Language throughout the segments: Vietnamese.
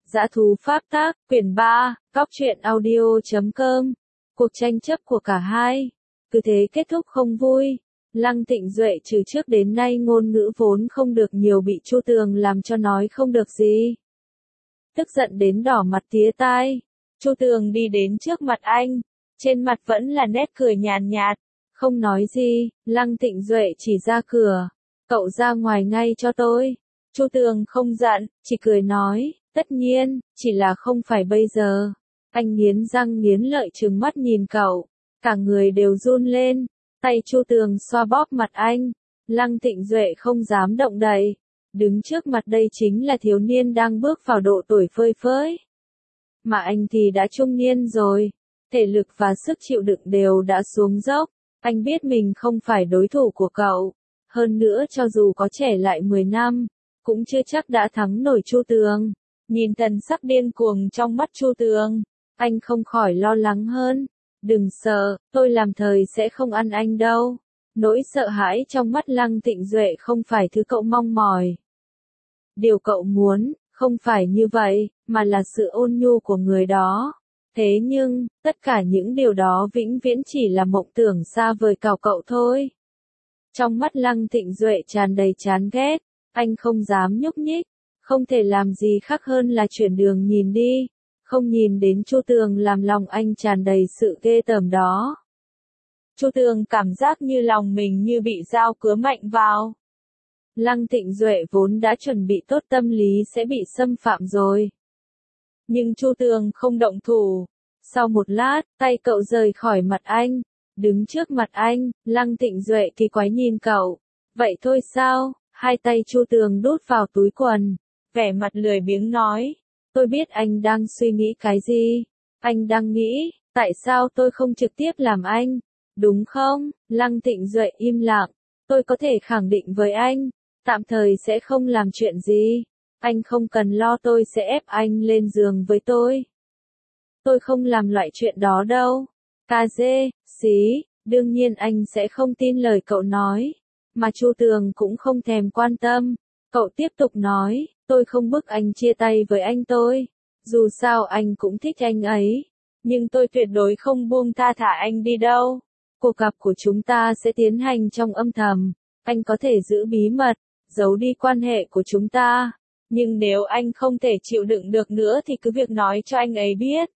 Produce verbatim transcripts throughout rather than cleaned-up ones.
Dã thú pháp tác, quyển ba, Cóc truyện audio chấm com. Cuộc tranh chấp của cả hai. Cứ thế kết thúc không vui. Lăng Tịnh Duệ từ trước đến nay ngôn ngữ vốn không được nhiều bị Chu Tường làm cho nói không được gì. Tức giận đến đỏ mặt tía tai. Chu Tường đi đến trước mặt anh. Trên mặt vẫn là nét cười nhàn nhạt. Không nói gì, Lăng Tịnh Duệ chỉ ra cửa. Cậu ra ngoài ngay cho tôi. Chu Tường không giận, chỉ cười nói. Tất nhiên, chỉ là không phải bây giờ. Anh nghiến răng nghiến lợi trừng mắt nhìn cậu. Cả người đều run lên. Tay Chu Tường xoa bóp mặt anh. Lăng Tịnh Duệ không dám động đậy. Đứng trước mặt đây chính là thiếu niên đang bước vào độ tuổi phơi phới. Mà anh thì đã trung niên rồi. Thể lực và sức chịu đựng đều đã xuống dốc. Anh biết mình không phải đối thủ của cậu. Hơn nữa cho dù có trẻ lại mười năm, cũng chưa chắc đã thắng nổi Chu Tường. Nhìn thần sắc điên cuồng trong mắt Chu Tường, anh không khỏi lo lắng hơn. Đừng sợ, tôi làm thời sẽ không ăn anh đâu. Nỗi sợ hãi trong mắt Lăng Tịnh Duệ không phải thứ cậu mong mỏi. Điều cậu muốn, không phải như vậy, mà là sự ôn nhu của người đó. Thế nhưng, tất cả những điều đó vĩnh viễn chỉ là mộng tưởng xa vời cào cậu thôi. Trong mắt Lăng Tịnh Duệ tràn đầy chán ghét, anh không dám nhúc nhích. Không thể làm gì khác hơn là chuyển đường nhìn đi, không nhìn đến Chu Tường làm lòng anh tràn đầy sự ghê tởm đó. Chu Tường cảm giác như lòng mình như bị dao cứa mạnh vào. Lăng Tịnh Duệ vốn đã chuẩn bị tốt tâm lý sẽ bị xâm phạm rồi. Nhưng Chu Tường không động thủ. Sau một lát, tay cậu rời khỏi mặt anh, đứng trước mặt anh, Lăng Tịnh Duệ kỳ quái nhìn cậu. Vậy thôi sao? Hai tay Chu Tường đút vào túi quần. Vẻ mặt lười biếng nói, tôi biết anh đang suy nghĩ cái gì. Anh đang nghĩ, tại sao tôi không trực tiếp làm anh, đúng không? Lăng Tịnh Duệ im lặng, tôi có thể khẳng định với anh, tạm thời sẽ không làm chuyện gì. Anh không cần lo tôi sẽ ép anh lên giường với tôi. Tôi không làm loại chuyện đó đâu. Cà dê, xí, đương nhiên anh sẽ không tin lời cậu nói. Mà Chu Tường cũng không thèm quan tâm. Cậu tiếp tục nói, tôi không bức anh chia tay với anh tôi. Dù sao anh cũng thích anh ấy. Nhưng tôi tuyệt đối không buông tha thả anh đi đâu. Cuộc gặp của chúng ta sẽ tiến hành trong âm thầm. Anh có thể giữ bí mật, giấu đi quan hệ của chúng ta. Nhưng nếu anh không thể chịu đựng được nữa thì cứ việc nói cho anh ấy biết.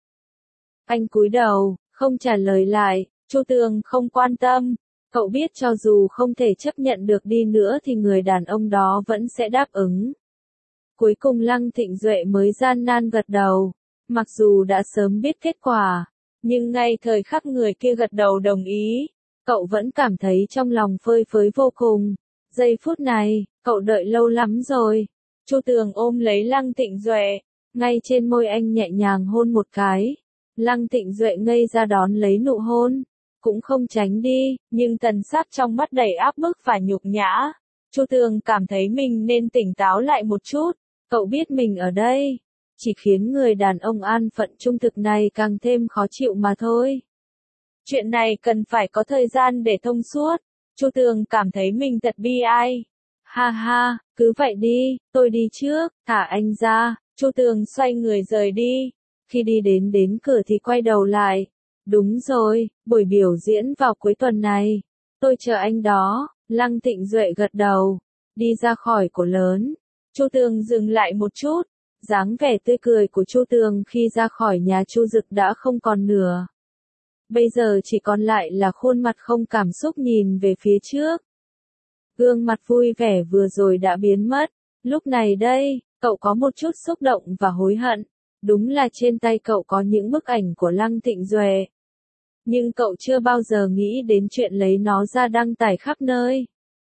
Anh cúi đầu, không trả lời lại. Chu Tường không quan tâm. Cậu biết cho dù không thể chấp nhận được đi nữa thì người đàn ông đó vẫn sẽ đáp ứng. Cuối cùng Lăng Tịnh Duệ mới gian nan gật đầu. Mặc dù đã sớm biết kết quả, nhưng ngay thời khắc người kia gật đầu đồng ý, cậu vẫn cảm thấy trong lòng phơi phới vô cùng. Giây phút này, cậu đợi lâu lắm rồi. Chu Tường ôm lấy Lăng Tịnh Duệ, ngay trên môi anh nhẹ nhàng hôn một cái. Lăng Tịnh Duệ ngây ra đón lấy nụ hôn. Cũng không tránh đi, nhưng thần sắc trong mắt đầy áp bức và nhục nhã. Chu Tường cảm thấy mình nên tỉnh táo lại một chút. Cậu biết mình ở đây, chỉ khiến người đàn ông an phận trung thực này càng thêm khó chịu mà thôi. Chuyện này cần phải có thời gian để thông suốt. Chu Tường cảm thấy mình thật bi ai. Ha ha, cứ vậy đi, tôi đi trước, thả anh ra. Chu Tường xoay người rời đi. Khi đi đến đến cửa thì quay đầu lại. Đúng rồi, buổi biểu diễn vào cuối tuần này. Tôi chờ anh đó. Lăng Tịnh Duệ gật đầu. Đi ra khỏi cổ lớn. Chu Tường dừng lại một chút. Dáng vẻ tươi cười của Chu Tường khi ra khỏi nhà Chu Dực đã không còn nửa. Bây giờ chỉ còn lại là khuôn mặt không cảm xúc nhìn về phía trước. Gương mặt vui vẻ vừa rồi đã biến mất. Lúc này đây, cậu có một chút xúc động và hối hận. Đúng là trên tay cậu có những bức ảnh của Lăng Tịnh Duệ. Nhưng cậu chưa bao giờ nghĩ đến chuyện lấy nó ra đăng tải khắp nơi.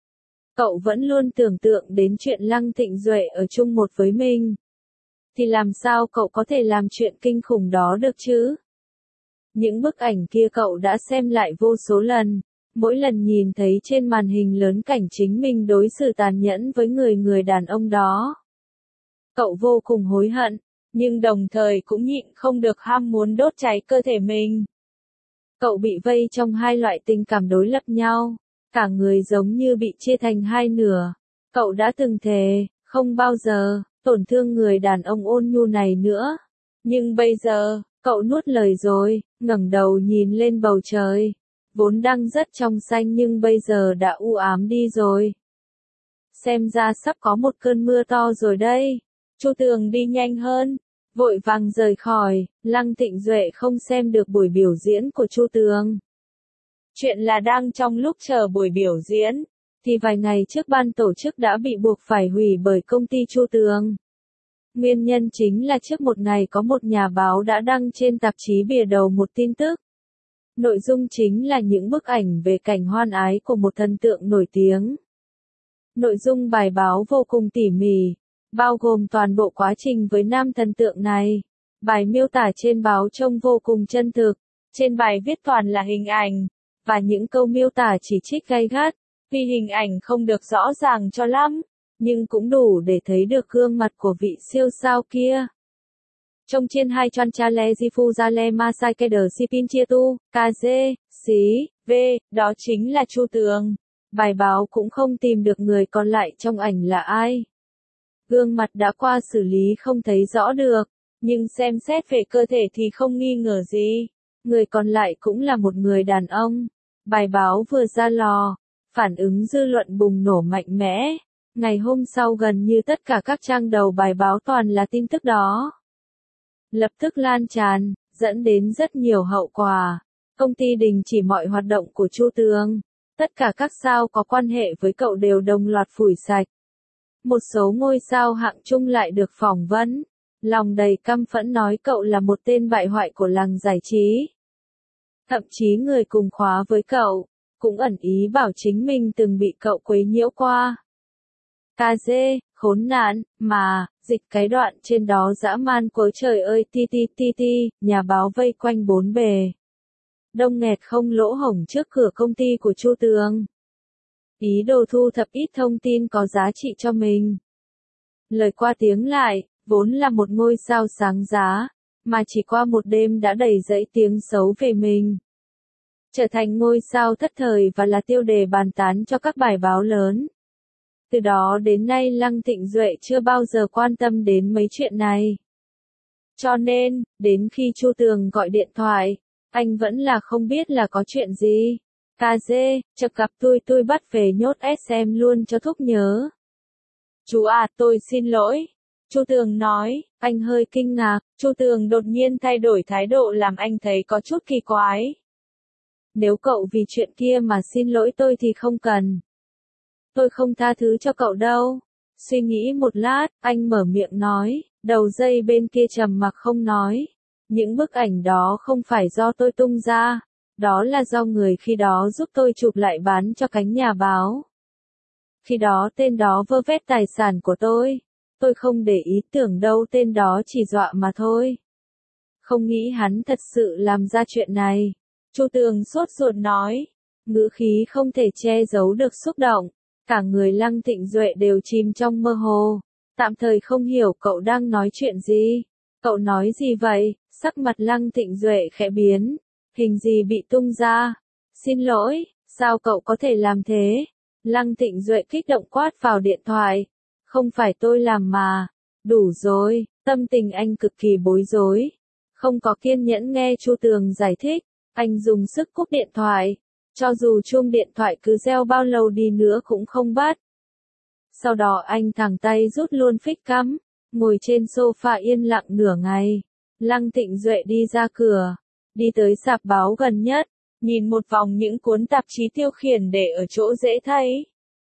Cậu vẫn luôn tưởng tượng đến chuyện Lăng Tịnh Duệ ở chung một với mình. Thì làm sao cậu có thể làm chuyện kinh khủng đó được chứ? Những bức ảnh kia cậu đã xem lại vô số lần. Mỗi lần nhìn thấy trên màn hình lớn cảnh chính mình đối xử tàn nhẫn với người người đàn ông đó. Cậu vô cùng hối hận. Nhưng đồng thời cũng nhịn không được ham muốn đốt cháy cơ thể mình. Cậu bị vây trong hai loại tình cảm đối lập nhau. Cả người giống như bị chia thành hai nửa. Cậu đã từng thề, không bao giờ, tổn thương người đàn ông ôn nhu này nữa. Nhưng bây giờ, cậu nuốt lời rồi, ngẩng đầu nhìn lên bầu trời. Vốn đang rất trong xanh nhưng bây giờ đã u ám đi rồi. Xem ra sắp có một cơn mưa to rồi đây. Chu Tường đi nhanh hơn, vội vàng rời khỏi. Lăng Tịnh Duệ không xem được buổi biểu diễn của Chu Tường. Chuyện là đang trong lúc chờ buổi biểu diễn, thì vài ngày trước ban tổ chức đã bị buộc phải hủy bởi công ty Chu Tường. Nguyên nhân chính là trước một ngày có một nhà báo đã đăng trên tạp chí bìa đầu một tin tức. Nội dung chính là những bức ảnh về cảnh hoan ái của một thần tượng nổi tiếng. Nội dung bài báo vô cùng tỉ mỉ, bao gồm toàn bộ quá trình với nam thần tượng này. Bài miêu tả trên báo trông vô cùng chân thực, trên bài viết toàn là hình ảnh, và những câu miêu tả chỉ trích gay gắt, vì hình ảnh không được rõ ràng cho lắm, nhưng cũng đủ để thấy được gương mặt của vị siêu sao kia. Trong chiên hai chon cha le jifu ra le ma sai ke đờ si pin chia tu, kz, xí, v, đó chính là Chu Tường. Bài báo cũng không tìm được người còn lại trong ảnh là ai. Gương mặt đã qua xử lý không thấy rõ được, nhưng xem xét về cơ thể thì không nghi ngờ gì. Người còn lại cũng là một người đàn ông. Bài báo vừa ra lò, phản ứng dư luận bùng nổ mạnh mẽ. Ngày hôm sau gần như tất cả các trang đầu bài báo toàn là tin tức đó. Lập tức lan tràn, dẫn đến rất nhiều hậu quả. Công ty đình chỉ mọi hoạt động của Chu Tường. Tất cả các sao có quan hệ với cậu đều đồng loạt phủi sạch. Một số ngôi sao hạng trung lại được phỏng vấn, lòng đầy căm phẫn nói cậu là một tên bại hoại của làng giải trí. Thậm chí người cùng khóa với cậu, cũng ẩn ý bảo chính mình từng bị cậu quấy nhiễu qua. kz, khốn nạn, mà, dịch cái đoạn trên đó dã man quá trời ơi ti ti ti ti, nhà báo vây quanh bốn bề. Đông nghẹt không lỗ hổng trước cửa công ty của Chu Tường. Ý đồ thu thập ít thông tin có giá trị cho mình. Lời qua tiếng lại, vốn là một ngôi sao sáng giá, mà chỉ qua một đêm đã đầy dẫy tiếng xấu về mình. Trở thành ngôi sao thất thời và là tiêu đề bàn tán cho các bài báo lớn. Từ đó đến nay Lăng Tịnh Duệ chưa bao giờ quan tâm đến mấy chuyện này. Cho nên, đến khi Chu Tường gọi điện thoại, anh vẫn là không biết là có chuyện gì. kz, chợt gặp tôi tôi bắt về nhốt ét em luôn cho thúc nhớ. Chú à, tôi xin lỗi. Chu Tường nói, anh hơi kinh ngạc, Chu Tường đột nhiên thay đổi thái độ làm anh thấy có chút kỳ quái. Nếu cậu vì chuyện kia mà xin lỗi tôi thì không cần. Tôi không tha thứ cho cậu đâu. Suy nghĩ một lát, anh mở miệng nói, đầu dây bên kia trầm mặc không nói. Những bức ảnh đó không phải do tôi tung ra, đó là do người khi đó giúp tôi chụp lại bán cho cánh nhà báo. Khi đó tên đó vơ vét tài sản của tôi, tôi không để ý tưởng đâu tên đó chỉ dọa mà thôi. Không nghĩ hắn thật sự làm ra chuyện này. Chu Tường sốt ruột nói, ngữ khí không thể che giấu được xúc động. Cả người Lăng Tịnh Duệ đều chìm trong mơ hồ, tạm thời không hiểu cậu đang nói chuyện gì. Cậu nói gì vậy? Sắc mặt Lăng Tịnh Duệ khẽ biến. Hình gì bị tung ra? Xin lỗi, sao cậu có thể làm thế? Lăng Tịnh Duệ kích động quát vào điện thoại. Không phải tôi làm mà. Đủ rồi, tâm tình anh cực kỳ bối rối. Không có kiên nhẫn nghe Chu Tường giải thích, anh dùng sức cúp điện thoại. Cho dù chuông điện thoại cứ reo bao lâu đi nữa cũng không bắt. Sau đó anh thẳng tay rút luôn phích cắm, ngồi trên sofa yên lặng nửa ngày. Lăng Tịnh Duệ đi ra cửa, đi tới sạp báo gần nhất, nhìn một vòng những cuốn tạp chí tiêu khiển để ở chỗ dễ thấy.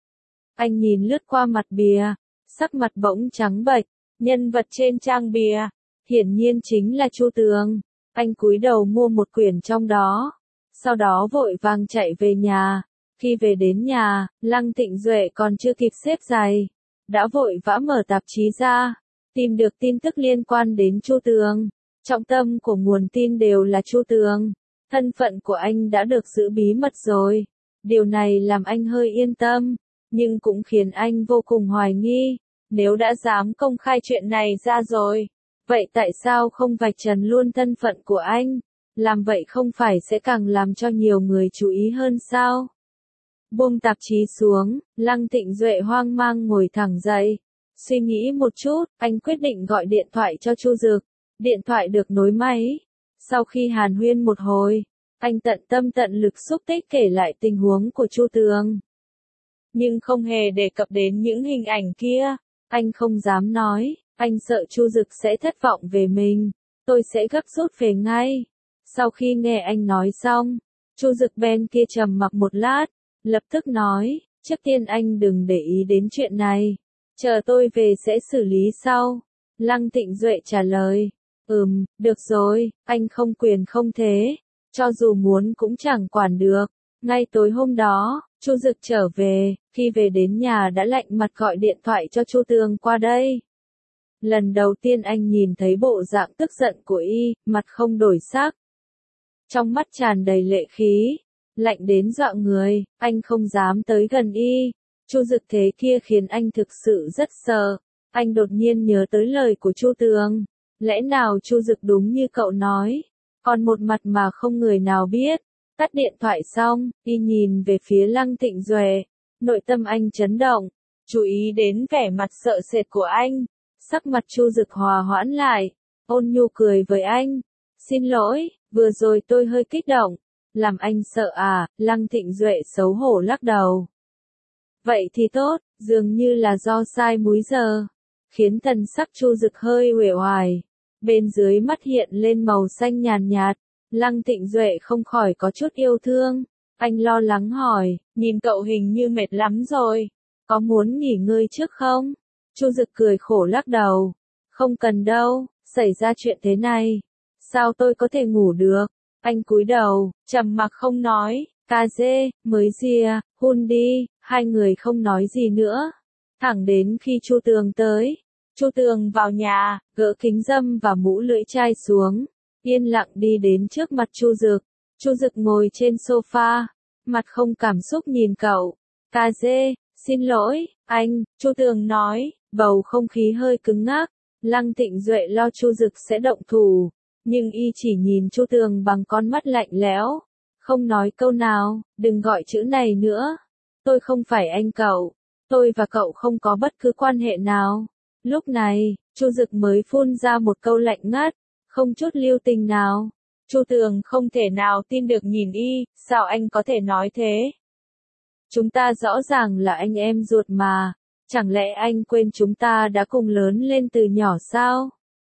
Anh nhìn lướt qua mặt bìa, sắc mặt bỗng trắng bệch, nhân vật trên trang bìa, hiển nhiên chính là Chu Tường. Anh cúi đầu mua một quyển trong đó, sau đó vội vàng chạy về nhà. Khi về đến nhà, Lăng Tịnh Duệ còn chưa kịp xếp giày, đã vội vã mở tạp chí ra, tìm được tin tức liên quan đến Chu Tường. Trọng tâm của nguồn tin đều là Chu Tường. Thân phận của anh đã được giữ bí mật rồi. Điều này làm anh hơi yên tâm, nhưng cũng khiến anh vô cùng hoài nghi. Nếu đã dám công khai chuyện này ra rồi, vậy tại sao không vạch trần luôn thân phận của anh? Làm vậy không phải sẽ càng làm cho nhiều người chú ý hơn sao? Buông tạp chí xuống, Lăng Tịnh Duệ hoang mang ngồi thẳng dậy. Suy nghĩ một chút, anh quyết định gọi điện thoại cho Chu Dực. Điện thoại được nối máy. Sau khi hàn huyên một hồi, anh tận tâm tận lực xúc tích kể lại tình huống của Chu Tường. Nhưng không hề đề cập đến những hình ảnh kia. Anh không dám nói, anh sợ Chu Dực sẽ thất vọng về mình. Tôi sẽ gấp rút về ngay. Sau khi nghe anh nói xong, Chu Dực bên kia trầm mặc một lát, lập tức nói, trước tiên anh đừng để ý đến chuyện này. Chờ tôi về sẽ xử lý sau. Lăng Tịnh Duệ trả lời, ừm, được rồi, anh không quyền không thế. Cho dù muốn cũng chẳng quản được. Ngay tối hôm đó, Chu Dực trở về, khi về đến nhà đã lạnh mặt gọi điện thoại cho Chu Tường qua đây. Lần đầu tiên anh nhìn thấy bộ dạng tức giận của y, mặt không đổi sắc. Trong mắt tràn đầy lệ khí, lạnh đến dọa người, anh không dám tới gần y. Chu Dực thế kia khiến anh thực sự rất sợ. Anh đột nhiên nhớ tới lời của Chu Tường. Lẽ nào Chu Dực đúng như cậu nói, còn một mặt mà không người nào biết. Tắt điện thoại xong, y nhìn về phía Lăng Tịnh Duệ. Nội tâm anh chấn động, chú ý đến vẻ mặt sợ sệt của anh. Sắc mặt Chu Dực hòa hoãn lại, ôn nhu cười với anh. Xin lỗi, vừa rồi tôi hơi kích động. Làm anh sợ à? Lăng Tịnh Duệ xấu hổ lắc đầu. Vậy thì tốt, dường như là do sai múi giờ. Khiến thần sắc Chu Dực hơi uể oải. Bên dưới mắt hiện lên màu xanh nhàn nhạt. Lăng Tịnh Duệ không khỏi có chút yêu thương. Anh lo lắng hỏi, nhìn cậu hình như mệt lắm rồi. Có muốn nghỉ ngơi trước không? Chu Dực cười khổ lắc đầu. Không cần đâu, xảy ra chuyện thế này. Sao tôi có thể ngủ được? Anh cúi đầu, trầm mặc không nói. Cà dê, mới gì à, hôn đi. Hai người không nói gì nữa. Thẳng đến khi Chu Tường tới. Chu Tường vào nhà, gỡ kính râm và mũ lưỡi chai xuống. Yên lặng đi đến trước mặt Chu Dực. Chu Dực ngồi trên sofa, mặt không cảm xúc nhìn cậu. Cà dê, xin lỗi, anh, Chu Tường nói, bầu không khí hơi cứng ngắc. Lăng Tịnh Duệ lo Chu Dực sẽ động thủ, nhưng y chỉ nhìn Chu Tường bằng con mắt lạnh lẽo, không nói câu nào. Đừng gọi chữ này nữa. Tôi không phải anh cậu. Tôi và cậu không có bất cứ quan hệ nào. Lúc này, Chu Dực mới phun ra một câu lạnh ngắt, không chút lưu tình nào. Chu Tường không thể nào tin được nhìn y, sao anh có thể nói thế? Chúng ta rõ ràng là anh em ruột mà, chẳng lẽ anh quên chúng ta đã cùng lớn lên từ nhỏ sao?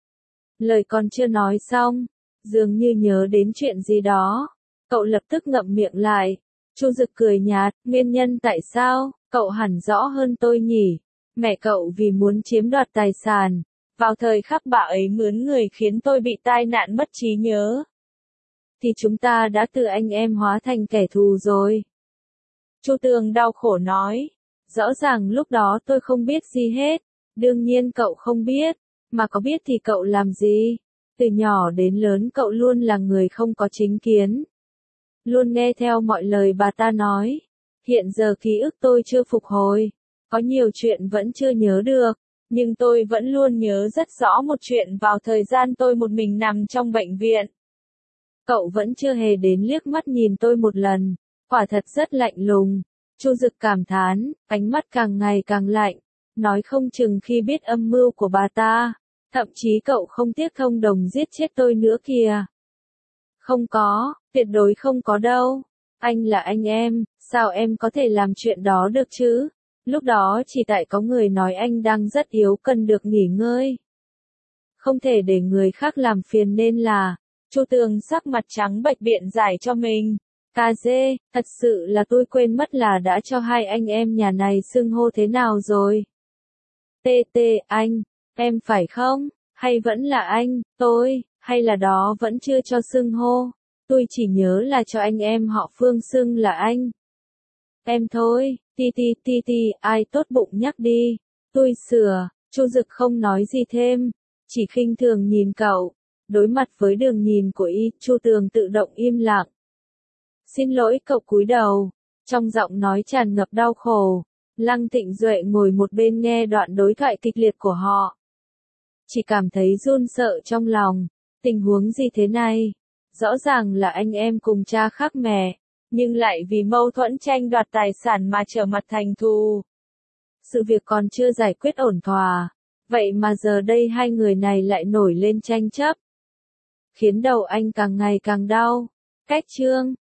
Lời còn chưa nói xong, dường như nhớ đến chuyện gì đó, cậu lập tức ngậm miệng lại. Chu Dực cười nhạt, nguyên nhân tại sao, cậu hẳn rõ hơn tôi nhỉ? Mẹ cậu vì muốn chiếm đoạt tài sản, vào thời khắc bà ấy mướn người khiến tôi bị tai nạn mất trí nhớ. Thì chúng ta đã từ anh em hóa thành kẻ thù rồi. Chu Tường đau khổ nói, rõ ràng lúc đó tôi không biết gì hết. Đương nhiên cậu không biết, mà có biết thì cậu làm gì? Từ nhỏ đến lớn cậu luôn là người không có chính kiến. Luôn nghe theo mọi lời bà ta nói. Hiện giờ ký ức tôi chưa phục hồi. Có nhiều chuyện vẫn chưa nhớ được. Nhưng tôi vẫn luôn nhớ rất rõ một chuyện vào thời gian tôi một mình nằm trong bệnh viện. Cậu vẫn chưa hề đến liếc mắt nhìn tôi một lần. Quả thật rất lạnh lùng. Chu Dực cảm thán, ánh mắt càng ngày càng lạnh. Nói không chừng khi biết âm mưu của bà ta, thậm chí cậu không tiếc thông đồng giết chết tôi nữa kìa. Không có, tuyệt đối không có đâu. Anh là anh em, sao em có thể làm chuyện đó được chứ? Lúc đó chỉ tại có người nói anh đang rất yếu cần được nghỉ ngơi. Không thể để người khác làm phiền nên là, Chu Tường sắc mặt trắng bệch biện giải cho mình. Cà dê, thật sự là tôi quên mất là đã cho hai anh em nhà này xưng hô thế nào rồi. Tê tê, anh, em phải không? Hay vẫn là anh, tôi, hay là đó vẫn chưa cho xưng hô? Tôi chỉ nhớ là cho anh em họ Phương xưng là anh. Em thôi, ti ti ti ti, ai tốt bụng nhắc đi. Tôi sửa, Chu Dực không nói gì thêm, chỉ khinh thường nhìn cậu. Đối mặt với đường nhìn của y, Chu Tường tự động im lặng. Xin lỗi, cậu cúi đầu, trong giọng nói tràn ngập đau khổ. Lăng Tịnh Duệ ngồi một bên nghe đoạn đối thoại kịch liệt của họ. Chỉ cảm thấy run sợ trong lòng. Tình huống gì thế này? Rõ ràng là anh em cùng cha khác mẹ, nhưng lại vì mâu thuẫn tranh đoạt tài sản mà trở mặt thành thù. sự việc còn chưa giải quyết ổn thỏa. Vậy mà giờ đây hai người này lại nổi lên tranh chấp, khiến đầu anh càng ngày càng đau. Cách chương